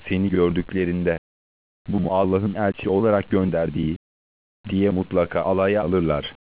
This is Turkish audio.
seni gördüklerinde, bu mu Allah'ın elçi olarak gönderdiği diye mutlaka alaya alırlar.